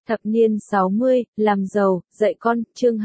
Thập niên 60, làm giàu, dạy con, chương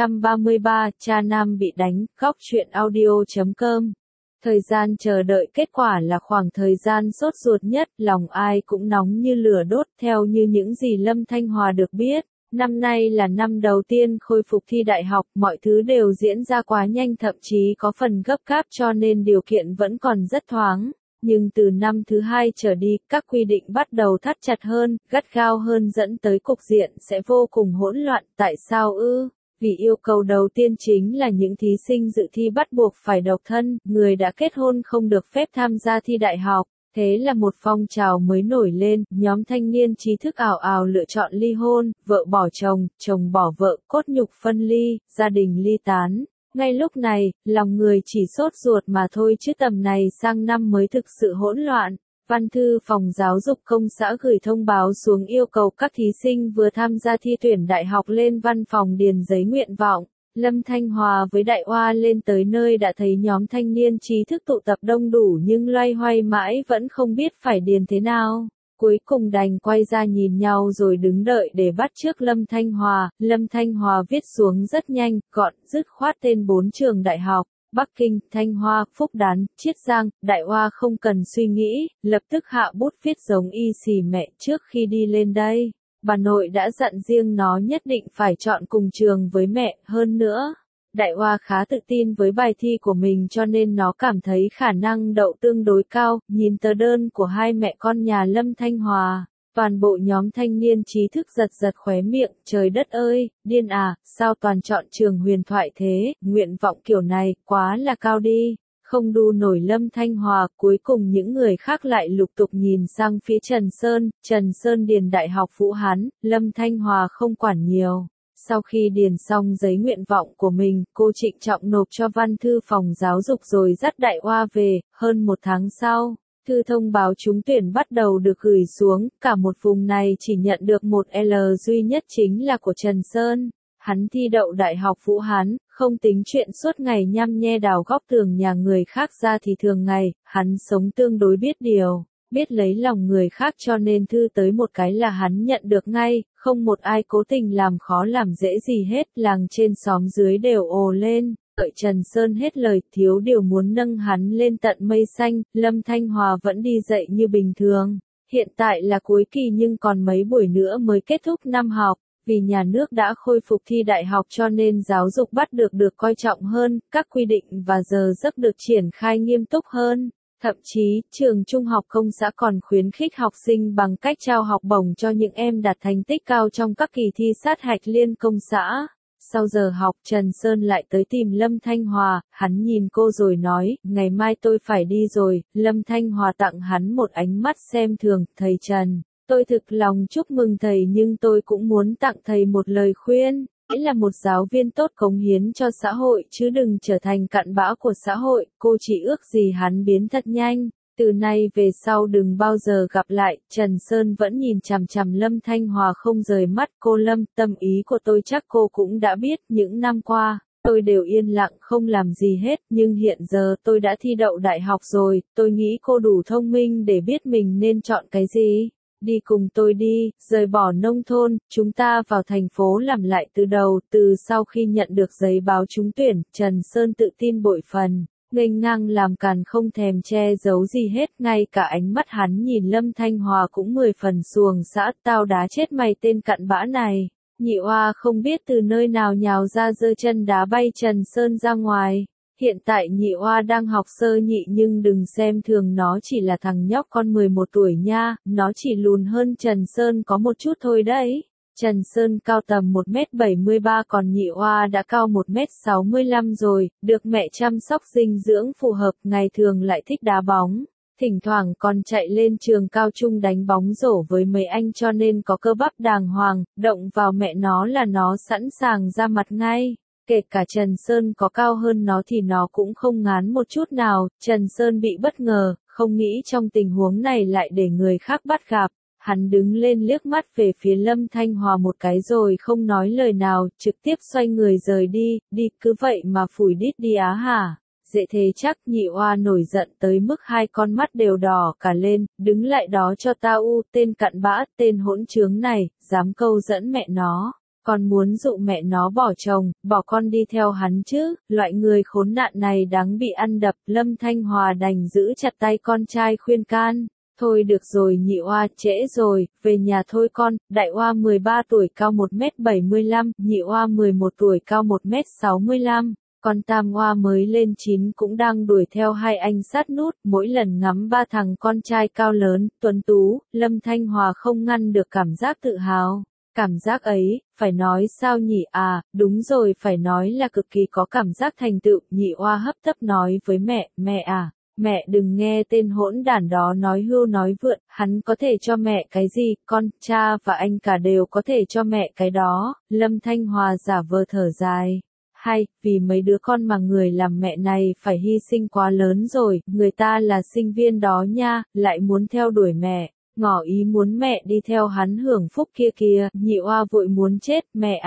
233, cha nam bị đánh, góc truyện audio.com. Thời gian chờ đợi kết quả là khoảng thời gian sốt ruột nhất, lòng ai cũng nóng như lửa đốt. Theo như những gì Lâm Thanh Hòa được biết, năm nay là năm đầu tiên khôi phục thi đại học, mọi thứ đều diễn ra quá nhanh, thậm chí có phần gấp gáp, cho nên điều kiện vẫn còn rất thoáng. Nhưng từ năm thứ hai trở đi, các quy định bắt đầu thắt chặt hơn, gắt gao hơn, dẫn tới cục diện sẽ vô cùng hỗn loạn. Tại sao ư? Vì yêu cầu đầu tiên chính là những thí sinh dự thi bắt buộc phải độc thân, người đã kết hôn không được phép tham gia thi đại học. Thế là một phong trào mới nổi lên, nhóm thanh niên trí thức ào ào lựa chọn ly hôn, vợ bỏ chồng, chồng bỏ vợ, cốt nhục phân ly, gia đình ly tán. Ngay lúc này, lòng người chỉ sốt ruột mà thôi, chứ tầm này sang năm mới thực sự hỗn loạn. Văn thư phòng giáo dục công xã gửi thông báo xuống yêu cầu các thí sinh vừa tham gia thi tuyển đại học lên văn phòng điền giấy nguyện vọng. Lâm Thanh Hòa với Đại Oa lên tới nơi đã thấy nhóm thanh niên trí thức tụ tập đông đủ, nhưng loay hoay mãi vẫn không biết phải điền thế nào. Cuối cùng đành quay ra nhìn nhau rồi đứng đợi để bắt chước Lâm Thanh Hòa. Lâm Thanh Hòa viết xuống rất nhanh, gọn, dứt khoát tên 4 trường đại học: Bắc Kinh, Thanh Hoa, Phúc Đán, Chiết Giang. Đại Oa không cần suy nghĩ, lập tức hạ bút viết giống y xì mẹ. Trước khi đi lên đây, bà nội đã dặn riêng nó nhất định phải chọn cùng trường với mẹ. Hơn nữa, Đại Oa khá tự tin với bài thi của mình cho nên nó cảm thấy khả năng đậu tương đối cao. Nhìn tờ đơn của hai mẹ con nhà Lâm Thanh Hòa, toàn bộ nhóm thanh niên trí thức giật giật khóe miệng. Trời đất ơi, điên à, sao toàn chọn trường huyền thoại thế, nguyện vọng kiểu này, quá là cao đi. Không đu nổi Lâm Thanh Hòa, cuối cùng những người khác lại lục tục nhìn sang phía Trần Sơn. Trần Sơn điền Đại học Vũ Hán, Lâm Thanh Hòa không quản nhiều. Sau khi điền xong giấy nguyện vọng của mình, cô trịnh trọng nộp cho văn thư phòng giáo dục rồi dắt Đại Oa về. Hơn một tháng sau, thư thông báo trúng tuyển bắt đầu được gửi xuống. Cả một vùng này chỉ nhận được một L duy nhất, chính là của Trần Sơn. Hắn thi đậu Đại học Vũ Hán, không tính chuyện suốt ngày nhăm nhe đào góc tường nhà người khác ra thì thường ngày, hắn sống tương đối biết điều, biết lấy lòng người khác, cho nên thư tới một cái là hắn nhận được ngay, không một ai cố tình làm khó làm dễ gì hết. Làng trên xóm dưới đều ồ lên, đợi Trần Sơn hết lời, thiếu điều muốn nâng hắn lên tận mây xanh. Lâm Thanh Hòa vẫn đi dạy như bình thường, hiện tại là cuối kỳ nhưng còn mấy buổi nữa mới kết thúc năm học. Vì nhà nước đã khôi phục thi đại học cho nên giáo dục bắt được coi trọng hơn, các quy định và giờ giấc được triển khai nghiêm túc hơn. Thậm chí, trường trung học công xã còn khuyến khích học sinh bằng cách trao học bổng cho những em đạt thành tích cao trong các kỳ thi sát hạch liên công xã. Sau giờ học, Trần Sơn lại tới tìm Lâm Thanh Hòa, hắn nhìn cô rồi nói, ngày mai tôi phải đi rồi. Lâm Thanh Hòa tặng hắn một ánh mắt xem thường, thầy Trần. Tôi thực lòng chúc mừng thầy nhưng tôi cũng muốn tặng thầy một lời khuyên. Hãy là một giáo viên tốt, cống hiến cho xã hội, chứ đừng trở thành cặn bã của xã hội. Cô chỉ ước gì hắn biến thật nhanh. Từ nay về sau đừng bao giờ gặp lại. Trần Sơn vẫn nhìn chằm chằm Lâm Thanh Hòa không rời mắt. Cô Lâm, tâm ý của tôi chắc cô cũng đã biết. Những năm qua, tôi đều yên lặng không làm gì hết. Nhưng hiện giờ tôi đã thi đậu đại học rồi. Tôi nghĩ cô đủ thông minh để biết mình nên chọn cái gì. Đi cùng tôi đi, rời bỏ nông thôn, chúng ta vào thành phố làm lại từ đầu. Từ sau khi nhận được giấy báo trúng tuyển, Trần Sơn tự tin bội phần, nghênh ngang làm càn không thèm che giấu gì hết. Ngay cả ánh mắt hắn nhìn Lâm Thanh Hòa cũng 10 phần xuồng xã. Tao đá chết mày tên cặn bã này. Nhị Oa không biết từ nơi nào nhào ra giơ chân đá bay Trần Sơn ra ngoài. Hiện tại Nhị Oa đang học sơ nhị nhưng đừng xem thường nó, chỉ là thằng nhóc con 11 tuổi nha, nó chỉ lùn hơn Trần Sơn có một chút thôi đấy. Trần Sơn cao tầm 1m73 còn Nhị Oa đã cao 1m65 rồi, được mẹ chăm sóc dinh dưỡng phù hợp, ngày thường lại thích đá bóng. Thỉnh thoảng còn chạy lên trường cao trung đánh bóng rổ với mấy anh cho nên có cơ bắp đàng hoàng, động vào mẹ nó là nó sẵn sàng ra mặt ngay. Kể cả Trần Sơn có cao hơn nó thì nó cũng không ngán một chút nào. Trần Sơn bị bất ngờ, không nghĩ trong tình huống này lại để người khác bắt gặp. Hắn đứng lên liếc mắt về phía Lâm Thanh Hòa một cái rồi không nói lời nào, trực tiếp xoay người rời đi. Đi cứ vậy mà phủi đít đi á hả? dễ thế chắc. Nhị oa nổi giận tới mức hai con mắt đều đỏ cả lên, đứng lại đó cho tao tên cặn bã, tên hỗn trướng này, dám câu dẫn mẹ nó. Còn muốn dụ mẹ nó bỏ chồng, bỏ con đi theo hắn chứ, loại người khốn nạn này đáng bị ăn đập. Lâm Thanh Hòa đành giữ chặt tay con trai khuyên can. Thôi được rồi nhị oa, trễ rồi, về nhà thôi con. Đại oa 13 tuổi cao 1m75, nhị oa 11 tuổi cao 1m65. Còn tam oa mới lên 9 cũng đang đuổi theo hai anh sát nút, mỗi lần ngắm ba thằng con trai cao lớn, tuấn tú, Lâm Thanh Hòa không ngăn được cảm giác tự hào. Cảm giác ấy, phải nói sao nhỉ đúng rồi, phải nói là cực kỳ có cảm giác thành tựu. Nhị oa hấp tấp nói với mẹ, mẹ đừng nghe tên hỗn đản đó nói hưu nói vượn, hắn có thể cho mẹ cái gì, con, cha và anh cả đều có thể cho mẹ cái đó. Lâm Thanh Hòa giả vờ thở dài. Hay, vì mấy đứa con mà người làm mẹ này phải hy sinh quá lớn rồi, người ta là sinh viên đó nha, lại muốn theo đuổi mẹ. Ngỏ ý muốn mẹ đi theo hắn hưởng phúc kia kìa. Nhị oa vội muốn chết.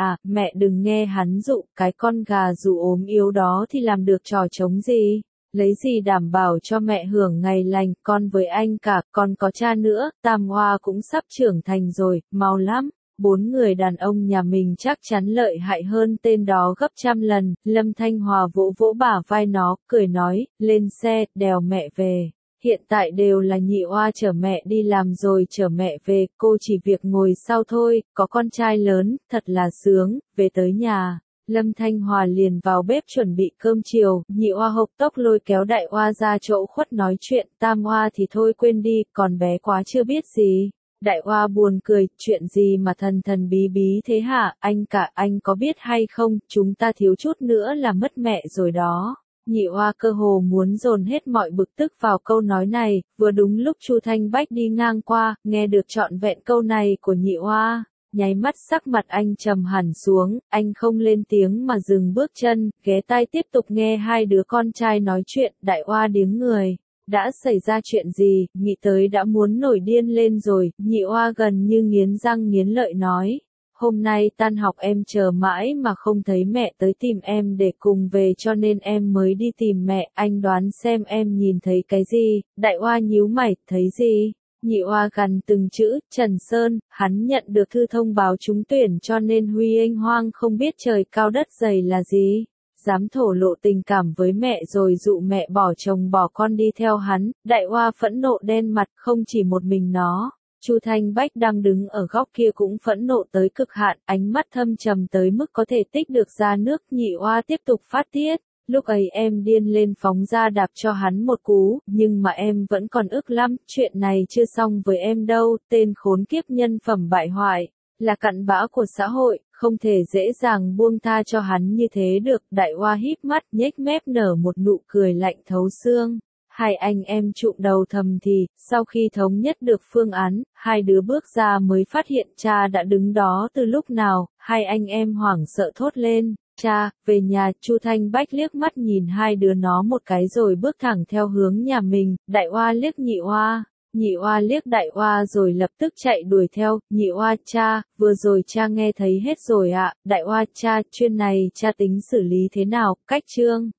Mẹ đừng nghe hắn dụ, cái con gà dù ốm yếu đó thì làm được trò trống gì, lấy gì đảm bảo cho mẹ hưởng ngày lành. Con với anh cả, còn có cha nữa, tam oa cũng sắp trưởng thành rồi, mau lắm. 4 người đàn ông nhà mình chắc chắn lợi hại hơn tên đó gấp trăm lần. Lâm Thanh Hòa vỗ vỗ bả vai nó, cười nói, lên xe, đèo mẹ về. Hiện tại đều là nhị oa chở mẹ đi làm rồi chở mẹ về, cô chỉ việc ngồi sau thôi, có con trai lớn, thật là sướng. Về tới nhà, Lâm Thanh Hòa liền vào bếp chuẩn bị cơm chiều. Nhị oa hộc tốc lôi kéo đại oa ra chỗ khuất nói chuyện, tam oa thì thôi quên đi, còn bé quá chưa biết gì. Đại oa buồn cười, chuyện gì mà thần thần bí bí thế hả, anh cả, anh có biết hay không, chúng ta thiếu chút nữa là mất mẹ rồi đó. Nhị oa cơ hồ muốn dồn hết mọi bực tức vào câu nói này, vừa đúng lúc Chu Thanh Bách đi ngang qua, nghe được trọn vẹn câu này của nhị oa, nháy mắt sắc mặt anh trầm hẳn xuống, anh không lên tiếng mà dừng bước chân, ghé tai tiếp tục nghe hai đứa con trai nói chuyện. Đại oa điếng người. Đã xảy ra chuyện gì, nghĩ tới đã muốn nổi điên lên rồi. Nhị oa gần như nghiến răng nghiến lợi nói. Hôm nay tan học em chờ mãi mà không thấy mẹ tới tìm em để cùng về cho nên em mới đi tìm mẹ, anh đoán xem em nhìn thấy cái gì. Đại oa nhíu mày, thấy gì? Nhị oa gằn từng chữ, Trần Sơn, hắn nhận được thư thông báo trúng tuyển cho nên Huy Anh Hoang không biết trời cao đất dày là gì. Dám thổ lộ tình cảm với mẹ rồi dụ mẹ bỏ chồng bỏ con đi theo hắn. Đại oa phẫn nộ đen mặt, không chỉ một mình nó. Chu Thanh Bách đang đứng ở góc kia cũng phẫn nộ tới cực hạn, ánh mắt thâm trầm tới mức có thể tích được ra nước. Nhị oa tiếp tục phát tiết. Lúc ấy em điên lên phóng ra đạp cho hắn một cú, nhưng mà em vẫn còn ức lắm, chuyện này chưa xong với em đâu, tên khốn kiếp nhân phẩm bại hoại, là cặn bã của xã hội, không thể dễ dàng buông tha cho hắn như thế được. Đại oa híp mắt, nhếch mép nở một nụ cười lạnh thấu xương. Hai anh em chụm đầu thầm thì, sau khi thống nhất được phương án, hai đứa bước ra mới phát hiện cha đã đứng đó từ lúc nào. Hai anh em hoảng sợ thốt lên, cha, về nhà. Chu Thanh Bách liếc mắt nhìn hai đứa nó một cái rồi bước thẳng theo hướng nhà mình. Đại oa liếc nhị oa, nhị oa liếc đại oa rồi lập tức chạy đuổi theo. Nhị oa, cha, vừa rồi cha nghe thấy hết rồi ạ. Đại oa, cha, chuyện này cha tính xử lý thế nào? Cách chương